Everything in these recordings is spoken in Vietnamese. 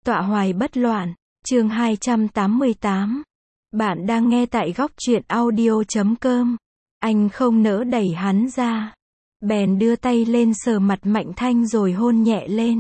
Tọa hoài bất loạn, chương 288. Bạn đang nghe tại góc truyện audio.com. Anh không nỡ đẩy hắn ra. Bèn đưa tay lên sờ mặt Mạnh Thanh rồi hôn nhẹ lên.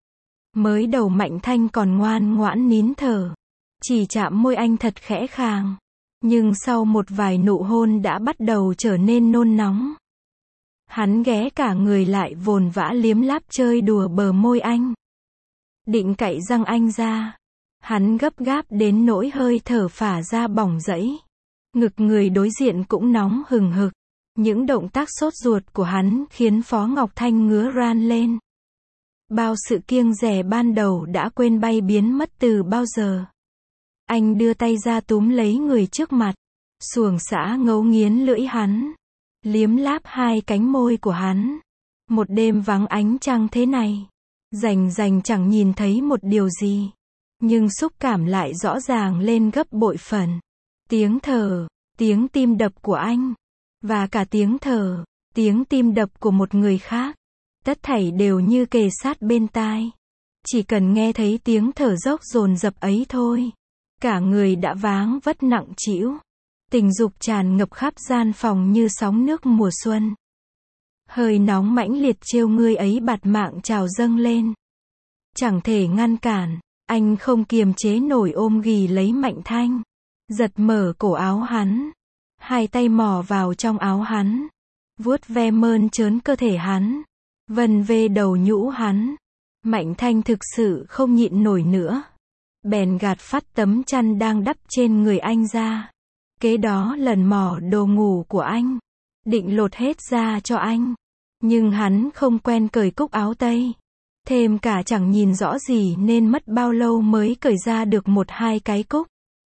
Mới đầu Mạnh Thanh còn ngoan ngoãn nín thở. Chỉ chạm môi anh thật khẽ khàng. Nhưng sau một vài nụ hôn đã bắt đầu trở nên nôn nóng. Hắn ghé cả người lại vồn vã liếm láp chơi đùa bờ môi anh. Định cạy răng anh ra. Hắn gấp gáp đến nỗi hơi thở phả ra bỏng rẫy. Ngực người đối diện cũng nóng hừng hực. Những động tác sốt ruột của hắn khiến Phó Ngọc Thanh ngứa ran lên. Bao sự kiêng dè ban đầu đã quên bay biến mất từ bao giờ. Anh đưa tay ra túm lấy người trước mặt. Xuồng xã ngấu nghiến lưỡi hắn. Liếm láp hai cánh môi của hắn. Một đêm vắng ánh trăng thế này. Rành chẳng nhìn thấy một điều gì. Nhưng xúc cảm lại rõ ràng lên gấp bội phần. Tiếng thở, tiếng tim đập của anh. Và cả tiếng thở, tiếng tim đập của một người khác. Tất thảy đều như kề sát bên tai. Chỉ cần nghe thấy tiếng thở dốc dồn dập ấy thôi. Cả người đã váng vất nặng trĩu. Tình dục tràn ngập khắp gian phòng như sóng nước mùa xuân. Hơi nóng mãnh liệt trêu ngươi ấy bạt mạng trào dâng lên. Chẳng thể ngăn cản, anh không kiềm chế nổi ôm ghì lấy Mạnh Thanh. Giật mở cổ áo hắn. Hai tay mò vào trong áo hắn. Vuốt ve mơn trớn cơ thể hắn. Vân vê đầu nhũ hắn. Mạnh Thanh thực sự không nhịn nổi nữa. Bèn gạt phát tấm chăn đang đắp trên người anh ra. Kế đó lần mò đồ ngủ của anh. Định lột hết ra cho anh. Nhưng hắn không quen cởi cúc áo tây. Thêm cả chẳng nhìn rõ gì nên mất bao lâu mới cởi ra được một hai cái cúc.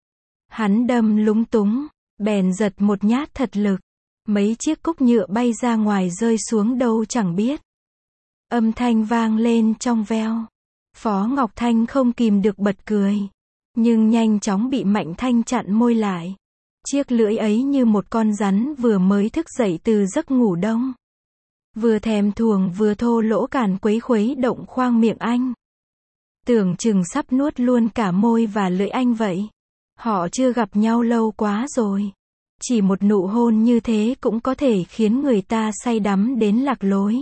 Hắn đâm lúng túng. Bèn giật một nhát thật lực. Mấy chiếc cúc nhựa bay ra ngoài rơi xuống đâu chẳng biết. Âm thanh vang lên trong veo. Phó Ngọc Thanh không kìm được bật cười. Nhưng nhanh chóng bị Mạnh Thanh chặn môi lại. Chiếc lưỡi ấy như một con rắn vừa mới thức dậy từ giấc ngủ đông. Vừa thèm thuồng vừa thô lỗ càn quấy khuấy động khoang miệng anh. Tưởng chừng sắp nuốt luôn cả môi và lưỡi anh vậy. Họ chưa gặp nhau lâu quá rồi. Chỉ một nụ hôn như thế cũng có thể khiến người ta say đắm đến lạc lối.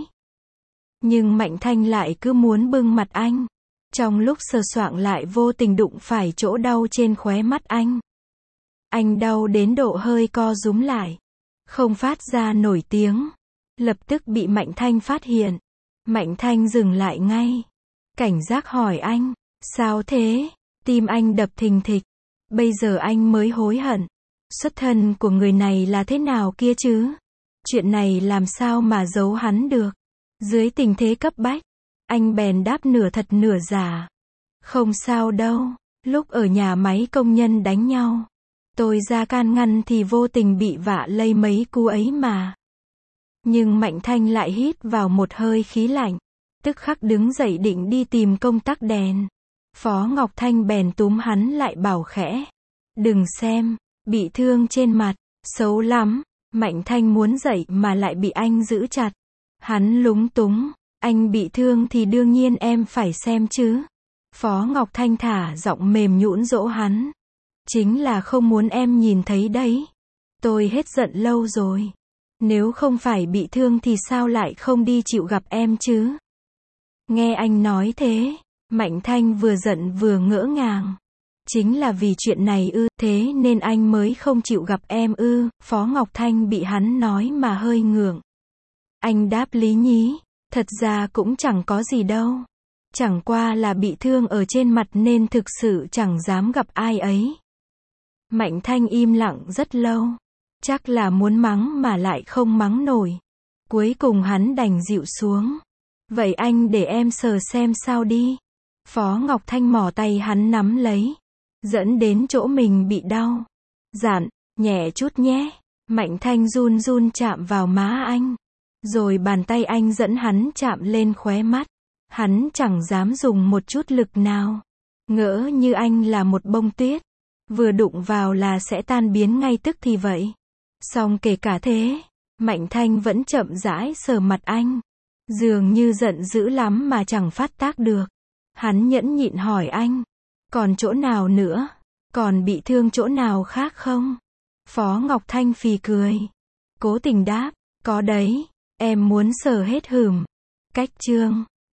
Nhưng Mạnh Thanh lại cứ muốn bưng mặt anh. Trong lúc sờ soạng lại vô tình đụng phải chỗ đau trên khóe mắt anh. Anh đau đến độ hơi co rúm lại. Không phát ra nổi tiếng. Lập tức bị Mạnh Thanh phát hiện. Mạnh Thanh dừng lại ngay. Cảnh giác hỏi anh. Sao thế? Tim anh đập thình thịch. Bây giờ anh mới hối hận. Xuất thân của người này là thế nào kia chứ? Chuyện này làm sao mà giấu hắn được? Dưới tình thế cấp bách. Anh bèn đáp nửa thật nửa giả. Không sao đâu. Lúc ở nhà máy công nhân đánh nhau. Tôi ra can ngăn thì vô tình bị vạ lây mấy cú ấy mà. Nhưng Mạnh Thanh lại hít vào một hơi khí lạnh. Tức khắc đứng dậy định đi tìm công tắc đèn. Phó Ngọc Thanh bèn túm hắn lại bảo khẽ. Đừng xem, bị thương trên mặt, xấu lắm. Mạnh Thanh muốn dậy mà lại bị anh giữ chặt. Hắn lúng túng. Anh bị thương thì đương nhiên em phải xem chứ. Phó Ngọc Thanh thả giọng mềm nhũn dỗ hắn. Chính là không muốn em nhìn thấy đấy. Tôi hết giận lâu rồi. Nếu không phải bị thương thì sao lại không đi chịu gặp em chứ? Nghe anh nói thế, Mạnh Thanh vừa giận vừa ngỡ ngàng. Chính là vì chuyện này ư, thế nên anh mới không chịu gặp em ư? Phó Ngọc Thanh bị hắn nói mà hơi ngượng. Anh đáp lý nhí, thật ra cũng chẳng có gì đâu. Chẳng qua là bị thương ở trên mặt nên thực sự chẳng dám gặp ai ấy. Mạnh Thanh im lặng rất lâu. Chắc là muốn mắng mà lại không mắng nổi. Cuối cùng hắn đành dịu xuống. Vậy anh để em sờ xem sao đi. Phó Ngọc Thanh mò tay hắn nắm lấy. Dẫn đến chỗ mình bị đau. Dặn, nhẹ chút nhé. Mạnh Thanh run run chạm vào má anh. Rồi bàn tay anh dẫn hắn chạm lên khóe mắt. Hắn chẳng dám dùng một chút lực nào. Ngỡ như anh là một bông tuyết. Vừa đụng vào là sẽ tan biến ngay tức thì vậy. Song kể cả thế, Mạnh Thanh vẫn chậm rãi sờ mặt anh. Dường như giận dữ lắm mà chẳng phát tác được. Hắn nhẫn nhịn hỏi anh. Còn chỗ nào nữa? Còn bị thương chỗ nào khác không? Phó Ngọc Thanh phì cười. Cố Tình đáp. Có đấy. Em muốn sờ hết hửm. Cách chương